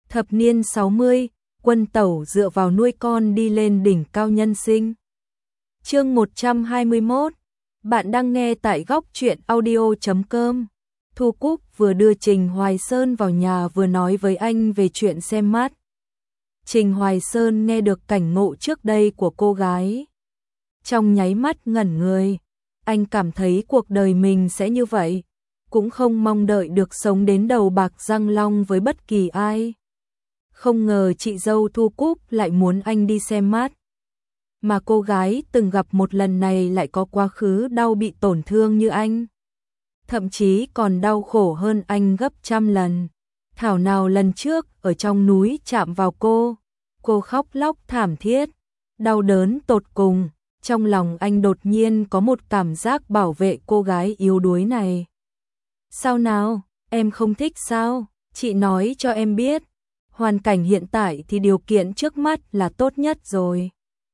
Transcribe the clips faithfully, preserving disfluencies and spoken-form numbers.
Thập niên sáu mươi, Quân Tẩu dựa vào nuôi con đi lên đỉnh cao nhân sinh. Chương một trăm hai mươi mốt. Bạn đang nghe tại góc truyện audio chấm com. Thu Cúc vừa đưa Trình Hoài Sơn vào nhà vừa nói với anh về chuyện xem mắt. Trình Hoài Sơn nghe được cảnh ngộ trước đây của cô gái. Trong nháy mắt ngẩn người, anh cảm thấy cuộc đời mình sẽ như vậy, cũng không mong đợi được sống đến đầu bạc răng long với bất kỳ ai. Không ngờ chị dâu Thu Cúc lại muốn anh đi xem mắt. Mà cô gái từng gặp một lần này lại có quá khứ đau bị tổn thương như anh. Thậm chí còn đau khổ hơn anh gấp trăm lần. Thảo nào lần trước ở trong núi chạm vào cô, cô khóc lóc thảm thiết, đau đớn tột cùng. Trong lòng anh đột nhiên có một cảm giác bảo vệ cô gái yếu đuối này. Sao nào, em không thích sao? Chị nói cho em biết. Hoàn cảnh hiện tại thì điều kiện trước mắt là tốt nhất rồi.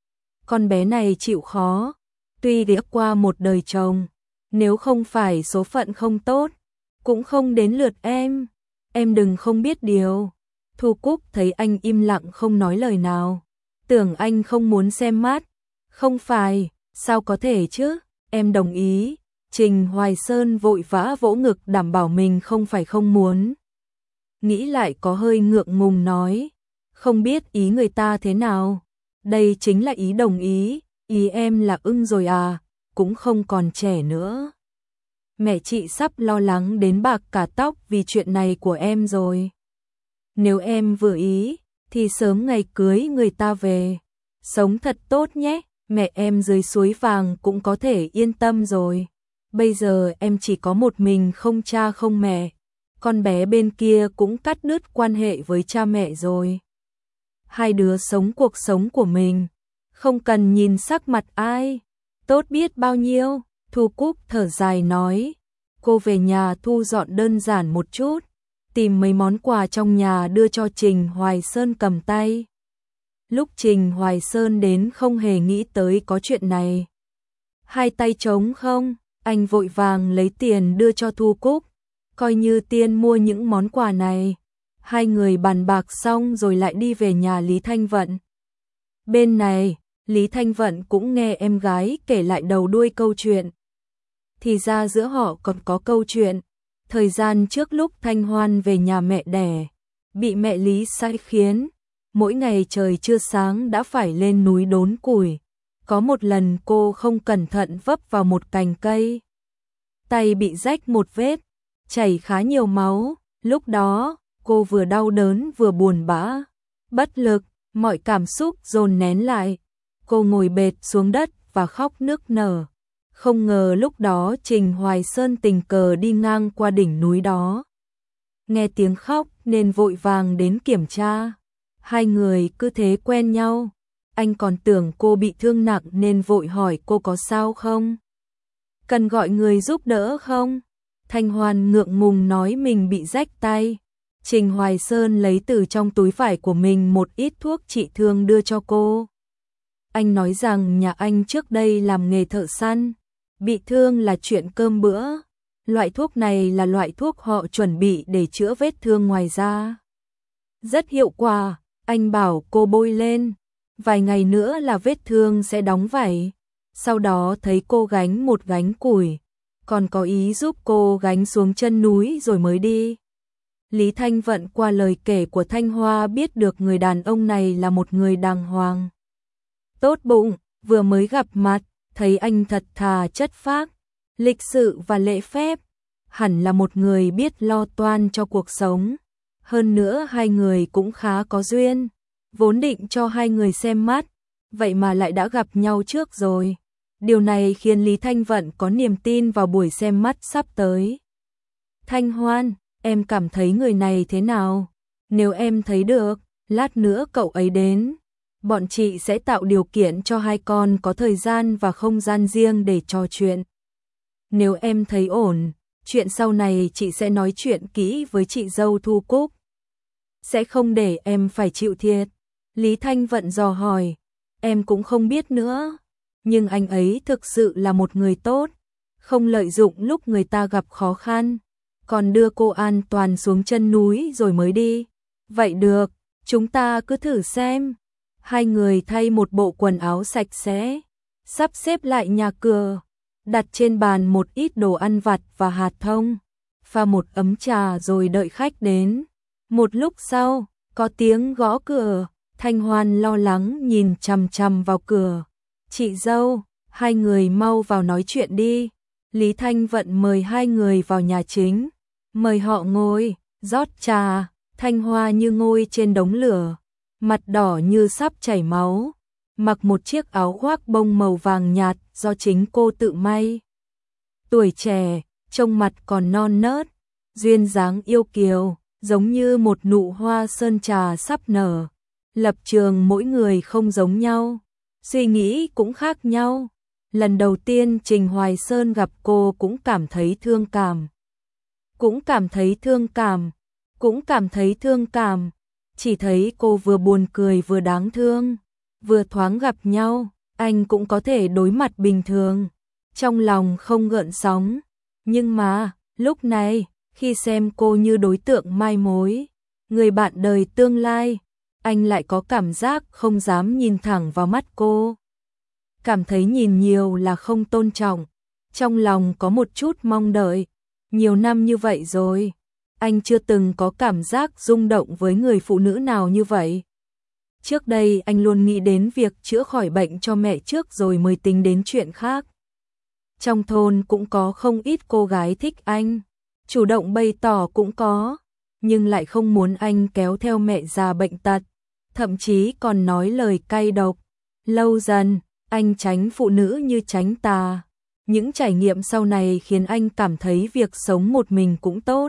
Con bé này chịu khó, tuy ghé qua một đời chồng, nếu không phải số phận không tốt, cũng không đến lượt em. Em đừng không biết điều. Thu Cúc thấy anh im lặng không nói lời nào, tưởng anh không muốn xem mắt. Không phải, sao có thể chứ, em đồng ý. Trình Hoài Sơn vội vã vỗ ngực đảm bảo mình không phải không muốn. Nghĩ lại có hơi ngượng ngùng nói, không biết ý người ta thế nào. Đây chính là ý đồng ý, ý em là ưng rồi à, cũng không còn trẻ nữa. Mẹ chị sắp lo lắng đến bạc cả tóc vì chuyện này của em rồi. Nếu em vừa ý, thì sớm ngày cưới người ta về. Sống thật tốt nhé, mẹ em dưới suối vàng cũng có thể yên tâm rồi. Bây giờ em chỉ có một mình không cha không mẹ. Con bé bên kia cũng cắt đứt quan hệ với cha mẹ rồi. Hai đứa sống cuộc sống của mình, không cần nhìn sắc mặt ai. Tốt biết bao nhiêu. Thu Cúc thở dài nói. Cô về nhà thu dọn đơn giản một chút, tìm mấy món quà trong nhà đưa cho Trình Hoài Sơn cầm tay. Lúc Trình Hoài Sơn đến không hề nghĩ tới có chuyện này. Hai tay trống không, anh vội vàng lấy tiền đưa cho Thu Cúc, coi như tiền mua những món quà này. Hai người bàn bạc xong rồi lại đi về nhà Lý Thanh Vận. Bên này, Lý Thanh Vận cũng nghe em gái kể lại đầu đuôi câu chuyện. Thì ra giữa họ còn có câu chuyện. Thời gian trước lúc Thanh Hoan về nhà mẹ đẻ, bị mẹ Lý sai khiến, mỗi ngày trời chưa sáng đã phải lên núi đốn củi. Có một lần cô không cẩn thận vấp vào một cành cây, tay bị rách một vết, chảy khá nhiều máu. Lúc đó, cô vừa đau đớn vừa buồn bã, bất lực, mọi cảm xúc dồn nén lại. Cô ngồi bệt xuống đất và khóc nức nở. Không ngờ lúc đó Trình Hoài Sơn tình cờ đi ngang qua đỉnh núi đó. Nghe tiếng khóc nên vội vàng đến kiểm tra. Hai người cứ thế quen nhau. Anh còn tưởng cô bị thương nặng nên vội hỏi cô có sao không? Cần gọi người giúp đỡ không? Thanh Hoan ngượng ngùng nói mình bị rách tay. Trình Hoài Sơn lấy từ trong túi vải của mình một ít thuốc trị thương đưa cho cô. Anh nói rằng nhà anh trước đây làm nghề thợ săn, bị thương là chuyện cơm bữa. Loại thuốc này là loại thuốc họ chuẩn bị để chữa vết thương ngoài da. Rất hiệu quả, anh bảo cô bôi lên. Vài ngày nữa là vết thương sẽ đóng vảy. Sau đó thấy cô gánh một gánh củi, còn có ý giúp cô gánh xuống chân núi rồi mới đi. Lý Thanh Vận qua lời kể của Thanh Hoa biết được người đàn ông này là một người đàng hoàng, tốt bụng. Vừa mới gặp mặt, thấy anh thật thà chất phác, lịch sự và lễ phép, hẳn là một người biết lo toan cho cuộc sống. Hơn nữa hai người cũng khá có duyên, vốn định cho hai người xem mắt, vậy mà lại đã gặp nhau trước rồi. Điều này khiến Lý Thanh Vận có niềm tin vào buổi xem mắt sắp tới. Thanh Hoan, em cảm thấy người này thế nào? Nếu em thấy được, lát nữa cậu ấy đến, bọn chị sẽ tạo điều kiện cho hai con có thời gian và không gian riêng để trò chuyện. Nếu em thấy ổn, chuyện sau này chị sẽ nói chuyện kỹ với chị dâu Thu Cúc. Sẽ không để em phải chịu thiệt. Lý Thanh Vận dò hỏi, em cũng không biết nữa. Nhưng anh ấy thực sự là một người tốt, không lợi dụng lúc người ta gặp khó khăn, còn đưa cô an toàn xuống chân núi rồi mới đi. Vậy được, chúng ta cứ thử xem. Hai người thay một bộ quần áo sạch sẽ, sắp xếp lại nhà cửa, đặt trên bàn một ít đồ ăn vặt và hạt thông, pha một ấm trà rồi đợi khách đến. Một lúc sau, có tiếng gõ cửa, Thanh Hoan lo lắng nhìn chằm chằm vào cửa. Chị dâu, hai người mau vào nói chuyện đi. Lý Thanh Vận mời hai người vào nhà chính, mời họ ngồi, rót trà. Thanh Hoa như ngồi trên đống lửa, mặt đỏ như sắp chảy máu, mặc một chiếc áo khoác bông màu vàng nhạt do chính cô tự may. Tuổi trẻ, trông mặt còn non nớt, duyên dáng yêu kiều, giống như một nụ hoa sơn trà sắp nở. Lập trường mỗi người không giống nhau, suy nghĩ cũng khác nhau. Lần đầu tiên Trình Hoài Sơn gặp cô cũng cảm thấy thương cảm. Cũng cảm thấy thương cảm, cũng cảm thấy thương cảm. Chỉ thấy cô vừa buồn cười vừa đáng thương. Vừa thoáng gặp nhau, anh cũng có thể đối mặt bình thường, trong lòng không gợn sóng. Nhưng mà, lúc này, khi xem cô như đối tượng mai mối, người bạn đời tương lai, anh lại có cảm giác không dám nhìn thẳng vào mắt cô. Cảm thấy nhìn nhiều là không tôn trọng, trong lòng có một chút mong đợi. Nhiều năm như vậy rồi, anh chưa từng có cảm giác rung động với người phụ nữ nào như vậy. Trước đây anh luôn nghĩ đến việc chữa khỏi bệnh cho mẹ trước rồi mới tính đến chuyện khác. Trong thôn cũng có không ít cô gái thích anh, chủ động bày tỏ cũng có, nhưng lại không muốn anh kéo theo mẹ già bệnh tật, thậm chí còn nói lời cay độc. Lâu dần, anh tránh phụ nữ như tránh tà. Những trải nghiệm sau này khiến anh cảm thấy việc sống một mình cũng tốt.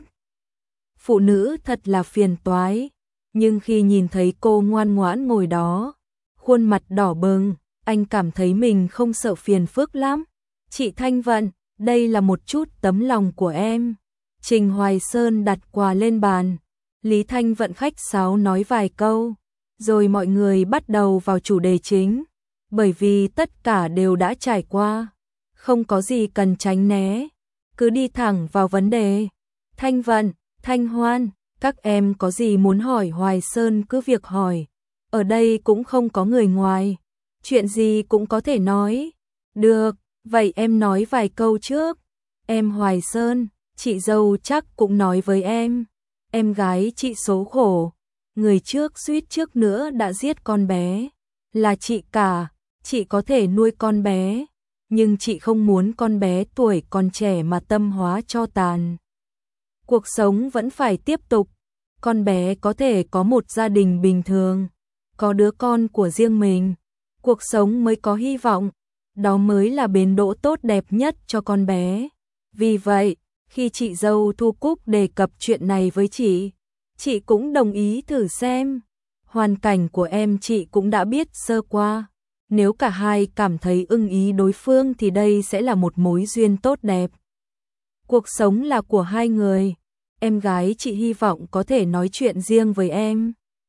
Phụ nữ thật là phiền toái, nhưng khi nhìn thấy cô ngoan ngoãn ngồi đó, khuôn mặt đỏ bừng, anh cảm thấy mình không sợ phiền phức lắm. Chị Thanh Vận, đây là một chút tấm lòng của em. Trình Hoài Sơn đặt quà lên bàn, Lý Thanh Vận khách sáo nói vài câu, rồi mọi người bắt đầu vào chủ đề chính, bởi vì tất cả đều đã trải qua, không có gì cần tránh né, cứ đi thẳng vào vấn đề. Thanh Vận, Thanh Hoan, các em có gì muốn hỏi Hoài Sơn cứ việc hỏi, ở đây cũng không có người ngoài, chuyện gì cũng có thể nói. Được, vậy em nói vài câu trước. Em Hoài Sơn, chị dâu chắc cũng nói với em, em gái chị số khổ, người trước suýt trước nữa đã giết con bé, là chị cả, chị có thể nuôi con bé, nhưng chị không muốn con bé tuổi còn trẻ mà tâm hóa cho tàn. Cuộc sống vẫn phải tiếp tục, con bé có thể có một gia đình bình thường, có đứa con của riêng mình, cuộc sống mới có hy vọng, đó mới là bến đỗ tốt đẹp nhất cho con bé. Vì vậy, khi chị dâu Thu Cúc đề cập chuyện này với chị, chị cũng đồng ý thử xem. Hoàn cảnh của em chị cũng đã biết sơ qua, nếu cả hai cảm thấy ưng ý đối phương thì đây sẽ là một mối duyên tốt đẹp. Cuộc sống là của hai người, em gái chị hy vọng có thể nói chuyện riêng với em.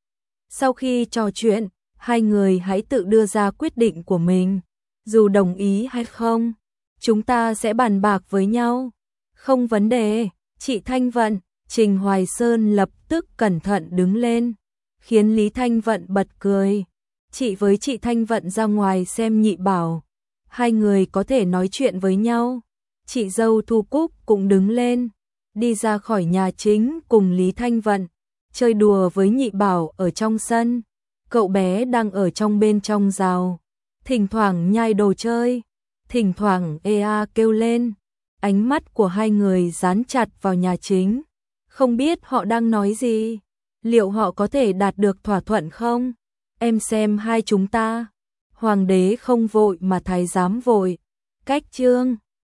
Sau khi trò chuyện, hai người hãy tự đưa ra quyết định của mình, dù đồng ý hay không, chúng ta sẽ bàn bạc với nhau. Không vấn đề. Chị Thanh Vận, Trình Hoài Sơn lập tức cẩn thận đứng lên, khiến Lý Thanh Vận bật cười. Chị với chị Thanh Vận ra ngoài xem nhị bảo, hai người có thể nói chuyện với nhau. Chị dâu Thu Cúc cũng đứng lên, đi ra khỏi nhà chính cùng Lý Thanh Vận, chơi đùa với nhị bảo ở trong sân. Cậu bé đang ở trong bên trong rào, thỉnh thoảng nhai đồ chơi, thỉnh thoảng ê a kêu lên. Ánh mắt của hai người dán chặt vào nhà chính, không biết họ đang nói gì, liệu họ có thể đạt được thỏa thuận không? Em xem hai chúng ta, hoàng đế không vội mà thái giám vội. Cách chương